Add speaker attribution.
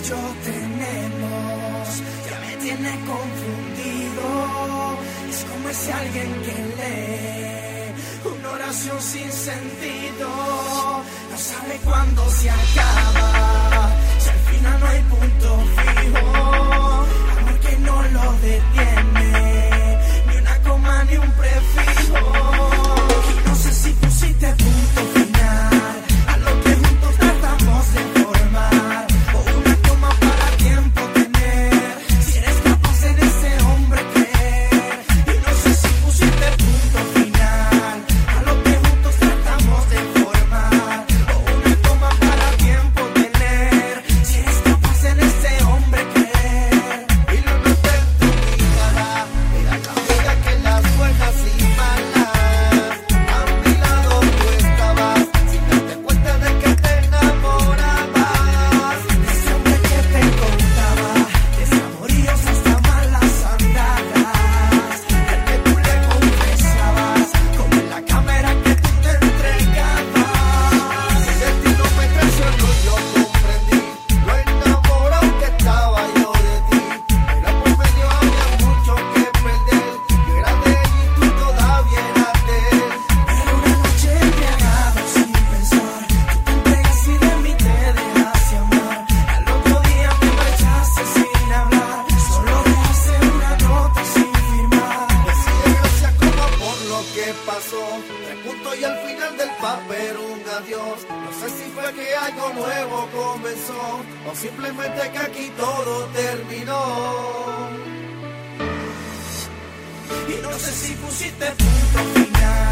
Speaker 1: yo tenemos ya me tiene confundido. Es como ese alguien que lee una oración sin sentido. No sabe cuándo se acaba, si al final no hay punto fijo. Amor que no lo detiene, ni una coma ni un prefijo. Y no sé si pusiste punto final a lo que juntos tratamos de formar, o una coma para tiempo tener, si eres capaz en ese hombre creer. Y no sé si pusiste punto final a lo que juntos tratamos de formar, o una coma para tiempo tener, si eres capaz en ese hombre creer.
Speaker 2: Y lo noté en tu mirada, era la amiga que las buenas y malas a mi lado tú estabas, sin darte cuenta de que te enamorabas.
Speaker 1: Ese hombre que te contaba desamoríos hasta malas andadas, el que tú le confesabas como en la cámara que tú te entregabas.
Speaker 2: El destino me traicionó, yo comprendí lo enamorado que estaba yo de ti. Era por medio, había mucho que perder. Yo era de él y tú todavía eras de él.
Speaker 1: Pero una noche embriagado sin pensar, tú te entregas y de mí te dejaste amar. Al otro día te marchaste sin hablar, solo dejaste una nota sin firmar.
Speaker 2: Decía gracias como por lo que pasó. 3 puntos y al final del papel un adiós. No sé si fue que algo nuevo comenzó o simplemente que aquí todo terminó.
Speaker 1: Y no sé si pusiste punto final